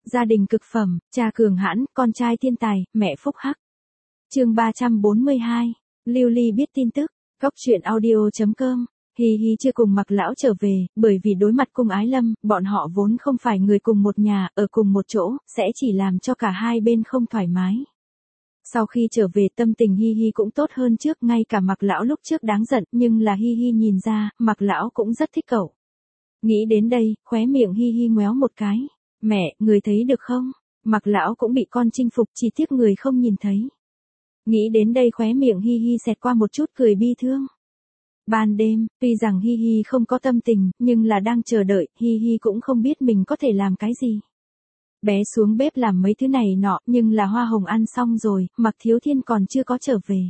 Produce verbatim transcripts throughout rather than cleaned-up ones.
Gia đình cực phẩm, cha cường hãn, con trai thiên tài, mẹ phúc hắc. Chương ba trăm bốn mươi hai. Lưu Ly biết tin tức. Góc truyện audio chấm com. Hi Hi chưa cùng Mạc lão trở về, bởi vì đối mặt cung Ái Lâm, bọn họ vốn không phải người cùng một nhà, ở cùng một chỗ, sẽ chỉ làm cho cả hai bên không thoải mái. Sau khi trở về tâm tình Hi Hi cũng tốt hơn trước, ngay cả Mạc lão lúc trước đáng giận, nhưng là Hi Hi nhìn ra, Mạc lão cũng rất thích cậu. Nghĩ đến đây, khóe miệng Hi Hi ngoéo một cái. Mẹ, người thấy được không? Mạc lão cũng bị con chinh phục, chỉ tiếc người không nhìn thấy. Nghĩ đến đây khóe miệng Hi Hi xẹt qua một chút cười bi thương. Ban đêm, tuy rằng Hi Hi không có tâm tình, nhưng là đang chờ đợi, Hi Hi cũng không biết mình có thể làm cái gì. Bé xuống bếp làm mấy thứ này nọ, nhưng là Hoa Hồng ăn xong rồi, Mạc Thiếu Thiên còn chưa có trở về.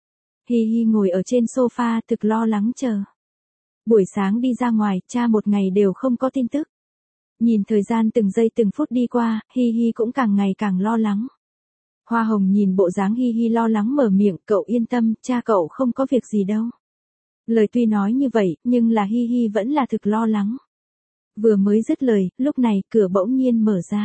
Hi Hi ngồi ở trên sofa thực lo lắng chờ. Buổi sáng đi ra ngoài, cha một ngày đều không có tin tức. Nhìn thời gian từng giây từng phút đi qua, Hi Hi cũng càng ngày càng lo lắng. Hoa Hồng nhìn bộ dáng Hi Hi lo lắng mở miệng, cậu yên tâm, cha cậu không có việc gì đâu. Lời tuy nói như vậy, nhưng là Hi Hi vẫn là thực lo lắng. Vừa mới dứt lời, lúc này cửa bỗng nhiên mở ra.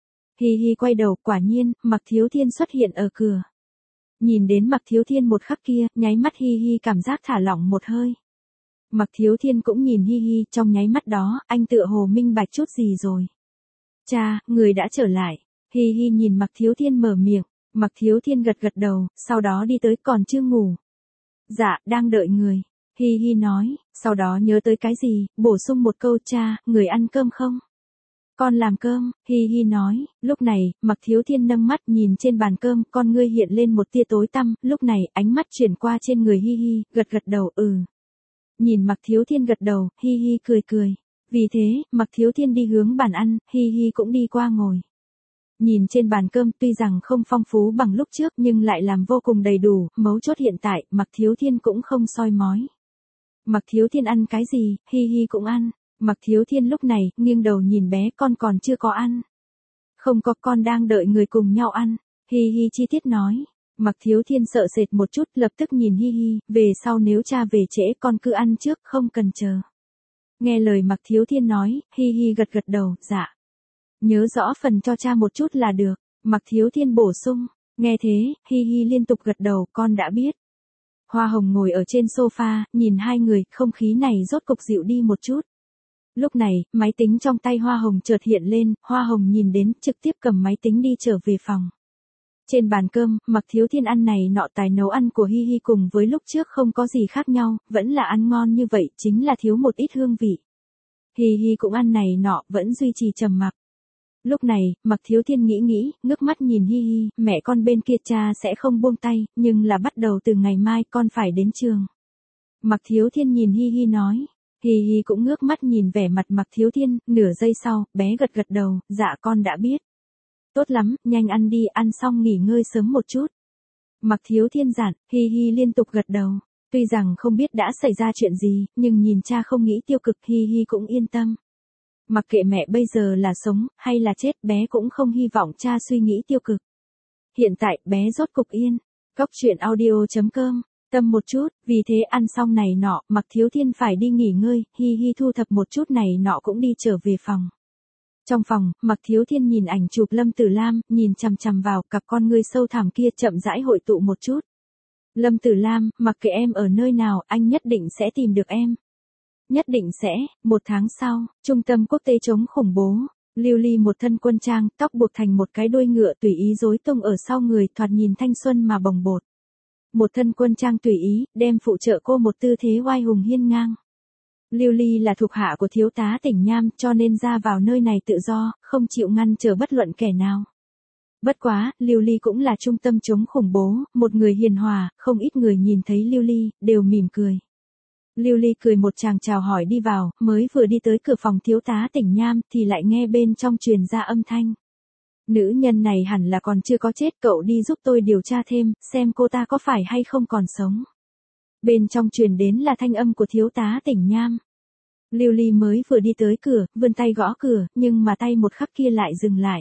Hi Hi quay đầu, quả nhiên, Mạc Thiếu Thiên xuất hiện ở cửa. Nhìn đến Mạc Thiếu Thiên một khắc kia, nháy mắt Hi Hi cảm giác thả lỏng một hơi. Mạc Thiếu Thiên cũng nhìn Hi Hi, trong nháy mắt đó, anh tựa hồ minh bạch chút gì rồi. Cha, người đã trở lại. Hi Hi nhìn Mạc Thiếu Thiên mở miệng, Mạc Thiếu Thiên gật gật đầu, sau đó đi tới, còn chưa ngủ. Dạ, đang đợi người. Hi Hi nói, sau đó nhớ tới cái gì, bổ sung một câu, cha, người ăn cơm không? Con làm cơm, Hi Hi nói, lúc này, Mạc Thiếu Thiên nâng mắt nhìn trên bàn cơm, con ngươi hiện lên một tia tối tăm, lúc này, ánh mắt chuyển qua trên người Hi Hi, gật gật đầu, ừ. Nhìn Mạc Thiếu Thiên gật đầu, Hi Hi cười cười. Vì thế, Mạc Thiếu Thiên đi hướng bàn ăn, Hi Hi cũng đi qua ngồi. Nhìn trên bàn cơm tuy rằng không phong phú bằng lúc trước nhưng lại làm vô cùng đầy đủ, mấu chốt hiện tại, Mạc Thiếu Thiên cũng không soi mói. Mạc Thiếu Thiên ăn cái gì, Hi Hi cũng ăn. Mạc Thiếu Thiên lúc này, nghiêng đầu nhìn bé, con còn chưa có ăn. Không có, con đang đợi người cùng nhau ăn. Hi Hi chi tiết nói. Mạc Thiếu Thiên sợ sệt một chút, lập tức nhìn Hi Hi, về sau nếu cha về trễ con cứ ăn trước, không cần chờ. Nghe lời Mạc Thiếu Thiên nói, Hi Hi gật gật đầu, dạ. Nhớ rõ phần cho cha một chút là được. Mạc Thiếu Thiên bổ sung. Nghe thế, Hi Hi liên tục gật đầu, con đã biết. Hoa Hồng ngồi ở trên sofa, nhìn hai người, không khí này rốt cục dịu đi một chút. Lúc này, máy tính trong tay Hoa Hồng chợt hiện lên, Hoa Hồng nhìn đến, trực tiếp cầm máy tính đi trở về phòng. Trên bàn cơm, Mạc Thiếu Thiên ăn này nọ tài nấu ăn của Hi Hi cùng với lúc trước không có gì khác nhau, vẫn là ăn ngon như vậy, chính là thiếu một ít hương vị. Hi Hi cũng ăn này nọ, vẫn duy trì trầm mặc. Lúc này, Mạc Thiếu Thiên nghĩ nghĩ, ngước mắt nhìn Hi Hi, mẹ con bên kia cha sẽ không buông tay, nhưng là bắt đầu từ ngày mai con phải đến trường. Mạc Thiếu Thiên nhìn Hi Hi nói. Hi Hi cũng ngước mắt nhìn vẻ mặt Mạc Thiếu Thiên, nửa giây sau, bé gật gật đầu, dạ con đã biết. Tốt lắm, nhanh ăn đi, ăn xong nghỉ ngơi sớm một chút. Mạc Thiếu Thiên dặn, Hi Hi liên tục gật đầu. Tuy rằng không biết đã xảy ra chuyện gì, nhưng nhìn cha không nghĩ tiêu cực, Hi Hi cũng yên tâm. Mặc kệ mẹ bây giờ là sống, hay là chết, bé cũng không hy vọng cha suy nghĩ tiêu cực. Hiện tại, bé rốt cục yên. Góc truyện audio chấm com. Tâm một chút, vì thế ăn xong này nọ, Mạc Thiếu Thiên phải đi nghỉ ngơi, Hi Hi thu thập một chút này nọ cũng đi trở về phòng. Trong phòng, Mạc Thiếu Thiên nhìn ảnh chụp Lâm Tử Lam, nhìn chằm chằm vào, cặp con ngươi sâu thẳm kia chậm rãi hội tụ một chút. Lâm Tử Lam, mặc kệ em ở nơi nào, anh nhất định sẽ tìm được em. Nhất định sẽ, một tháng sau, trung tâm quốc tế chống khủng bố. Lưu Ly một thân quân trang, tóc buộc thành một cái đuôi ngựa tùy ý rối tung ở sau người, thoạt nhìn thanh xuân mà bồng bột. Một thân quân trang tùy ý, đem phụ trợ cô một tư thế oai hùng hiên ngang. Lưu Ly là thuộc hạ của thiếu tá Tỉnh Nham, cho nên ra vào nơi này tự do, không chịu ngăn trở bất luận kẻ nào. Bất quá, Lưu Ly cũng là trung tâm chống khủng bố, một người hiền hòa, không ít người nhìn thấy Lưu Ly, đều mỉm cười. Lưu Ly cười một tràng chào hỏi đi vào, mới vừa đi tới cửa phòng thiếu tá Tỉnh Nham thì lại nghe bên trong truyền ra âm thanh. Nữ nhân này hẳn là còn chưa có chết, cậu đi giúp tôi điều tra thêm, xem cô ta có phải hay không còn sống. Bên trong truyền đến là thanh âm của thiếu tá Tỉnh Nham. Lưu Ly mới vừa đi tới cửa, vươn tay gõ cửa, nhưng mà tay một khắc kia lại dừng lại.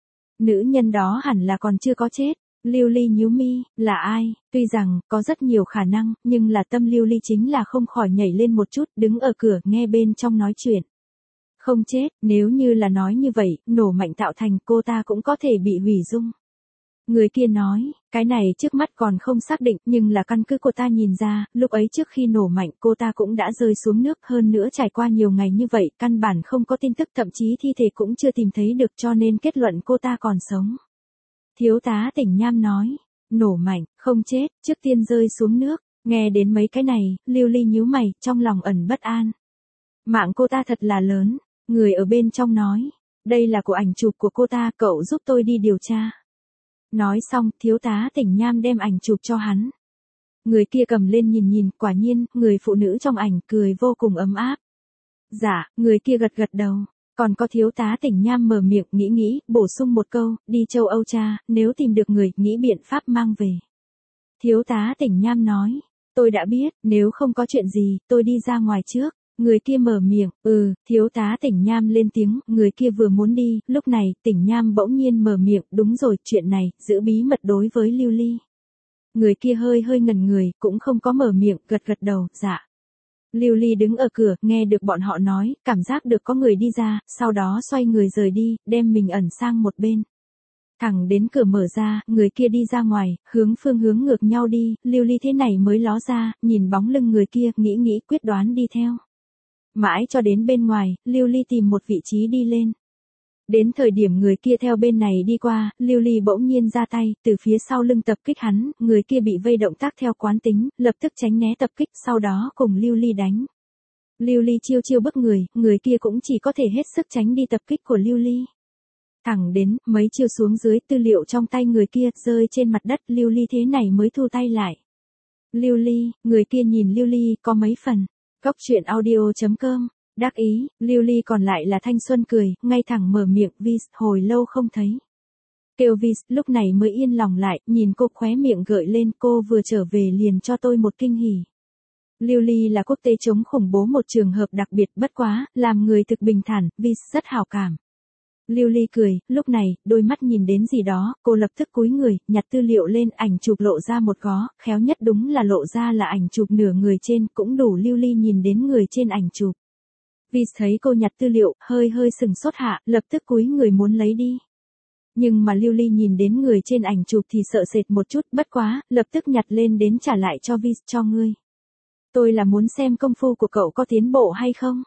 Nữ nhân đó hẳn là còn chưa có chết. Lưu Ly nhíu mi, là ai? Tuy rằng, có rất nhiều khả năng, nhưng là tâm Lưu Ly chính là không khỏi nhảy lên một chút, đứng ở cửa, nghe bên trong nói chuyện. Không chết, nếu như là nói như vậy, nổ mạnh tạo thành cô ta cũng có thể bị hủy dung. Người kia nói, cái này trước mắt còn không xác định nhưng là căn cứ cô ta nhìn ra, lúc ấy trước khi nổ mạnh cô ta cũng đã rơi xuống nước, hơn nữa trải qua nhiều ngày như vậy, căn bản không có tin tức, thậm chí thi thể cũng chưa tìm thấy được, cho nên kết luận cô ta còn sống. Thiếu tá Tỉnh Nham nói, nổ mạnh, không chết, trước tiên rơi xuống nước, nghe đến mấy cái này, Lưu Ly nhíu mày, trong lòng ẩn bất an. Mạng cô ta thật là lớn, người ở bên trong nói, đây là của ảnh chụp của cô ta, cậu giúp tôi đi điều tra. Nói xong, thiếu tá Tỉnh Nham đem ảnh chụp cho hắn. Người kia cầm lên nhìn nhìn, quả nhiên, người phụ nữ trong ảnh cười vô cùng ấm áp. Dạ, người kia gật gật đầu. Còn có thiếu tá Tỉnh Nham mở miệng nghĩ nghĩ, bổ sung một câu, đi châu Âu cha, nếu tìm được người, nghĩ biện pháp mang về. Thiếu tá Tỉnh Nham nói, tôi đã biết, nếu không có chuyện gì, tôi đi ra ngoài trước. Người kia mở miệng, ừ, thiếu tá Tỉnh Nham lên tiếng, người kia vừa muốn đi, lúc này, Tỉnh Nham bỗng nhiên mở miệng, đúng rồi, chuyện này, giữ bí mật đối với Lưu Ly. Người kia hơi hơi ngẩn người, cũng không có mở miệng, gật gật đầu, dạ. Lưu Ly đứng ở cửa, nghe được bọn họ nói, cảm giác được có người đi ra, sau đó xoay người rời đi, đem mình ẩn sang một bên. Thẳng đến cửa mở ra, người kia đi ra ngoài, hướng phương hướng ngược nhau đi, Lưu Ly thế này mới ló ra, nhìn bóng lưng người kia, nghĩ nghĩ quyết đoán đi theo. Mãi cho đến bên ngoài, Lưu Ly tìm một vị trí đi lên. Đến thời điểm người kia theo bên này đi qua, Lưu Ly bỗng nhiên ra tay, từ phía sau lưng tập kích hắn, người kia bị vây động tác theo quán tính, lập tức tránh né tập kích, sau đó cùng Lưu Ly đánh. Lưu Ly chiêu chiêu bức người, người kia cũng chỉ có thể hết sức tránh đi tập kích của Lưu Ly. Thẳng đến, mấy chiêu xuống dưới, tư liệu trong tay người kia, rơi trên mặt đất, Lưu Ly thế này mới thu tay lại. Lưu Ly, người kia nhìn Lưu Ly, có mấy phần. Góc truyện audio chấm com, đắc ý, Lưu Ly còn lại là thanh xuân cười, ngay thẳng mở miệng, Vis, hồi lâu không thấy. Kêu Vis, lúc này mới yên lòng lại, nhìn cô khóe miệng gợi lên, cô vừa trở về liền cho tôi một kinh hỉ. Lưu Ly là quốc tế chống khủng bố, một trường hợp đặc biệt, bất quá, làm người thực bình thản, Vis rất hảo cảm. Lưu Ly cười, lúc này, đôi mắt nhìn đến gì đó, cô lập tức cúi người, nhặt tư liệu lên, ảnh chụp lộ ra một gó, khéo nhất đúng là lộ ra là ảnh chụp nửa người trên, cũng đủ Lưu Ly nhìn đến người trên ảnh chụp. Vis thấy cô nhặt tư liệu, hơi hơi sừng sốt hạ, lập tức cúi người muốn lấy đi. Nhưng mà Lưu Ly nhìn đến người trên ảnh chụp thì sợ sệt một chút, bất quá, lập tức nhặt lên đến trả lại cho Vis, cho ngươi. Tôi là muốn xem công phu của cậu có tiến bộ hay không.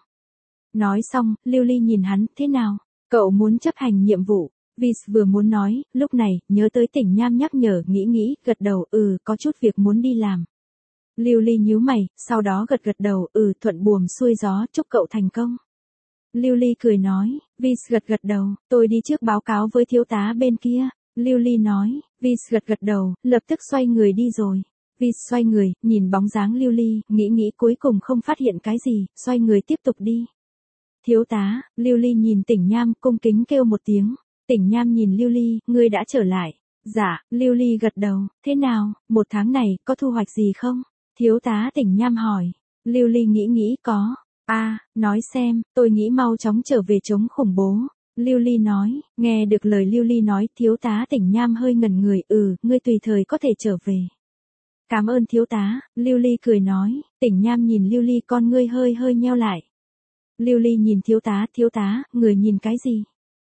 Nói xong, Lưu Ly nhìn hắn, thế nào? Cậu muốn chấp hành nhiệm vụ. Vis vừa muốn nói, lúc này, nhớ tới Tỉnh Nham nhắc nhở, nghĩ nghĩ, gật đầu, ừ, có chút việc muốn đi làm. Lưu Ly nhíu mày, sau đó gật gật đầu, ừ, thuận buồm xuôi gió, chúc cậu thành công. Lưu Ly cười nói, Vis gật gật đầu, tôi đi trước báo cáo với thiếu tá bên kia. Lưu Ly nói, Vis gật gật đầu, lập tức xoay người đi rồi. Vis xoay người, nhìn bóng dáng Lưu Ly, nghĩ nghĩ cuối cùng không phát hiện cái gì, xoay người tiếp tục đi. Thiếu tá, Lưu Ly nhìn Tỉnh Nham, cung kính kêu một tiếng. Tỉnh Nham nhìn Lưu Ly, ngươi đã trở lại. Dạ, Lưu Ly gật đầu, thế nào, một tháng này, có thu hoạch gì không? Thiếu tá Tỉnh Nham hỏi. Lưu Ly nghĩ nghĩ có. À, nói xem, tôi nghĩ mau chóng trở về chống khủng bố. Lưu Ly nói, nghe được lời Lưu Ly nói, thiếu tá Tỉnh Nham hơi ngẩn người, ừ, ngươi tùy thời có thể trở về. Cảm ơn thiếu tá, Lưu Ly cười nói, Tỉnh Nham nhìn Lưu Ly, con ngươi hơi hơi nheo lại. Lưu Ly nhìn thiếu tá, thiếu tá, người nhìn cái gì?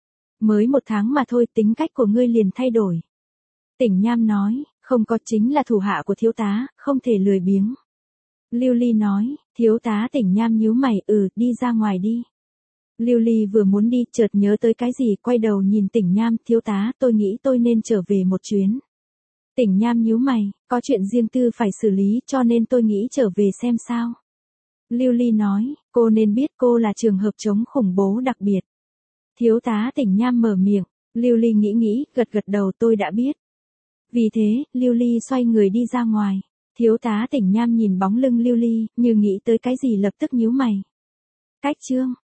Mới một tháng mà thôi, tính cách của ngươi liền thay đổi. Tỉnh Nham nói, không có, chính là thủ hạ của thiếu tá, không thể lười biếng. Lưu Ly nói, thiếu tá Tỉnh Nham nhíu mày, ừ, đi ra ngoài đi. Lưu Ly vừa muốn đi, chợt nhớ tới cái gì, quay đầu nhìn Tỉnh Nham, thiếu tá, tôi nghĩ tôi nên trở về một chuyến. Tỉnh Nham nhíu mày, có chuyện riêng tư phải xử lý, cho nên tôi nghĩ trở về xem sao. Lưu Ly nói, cô nên biết cô là trường hợp chống khủng bố đặc biệt. Thiếu tá Tỉnh Nham mở miệng, Lưu Ly nghĩ nghĩ, gật gật đầu, tôi đã biết. Vì thế, Lưu Ly xoay người đi ra ngoài. Thiếu tá Tỉnh Nham nhìn bóng lưng Lưu Ly, như nghĩ tới cái gì lập tức nhíu mày. Cách chương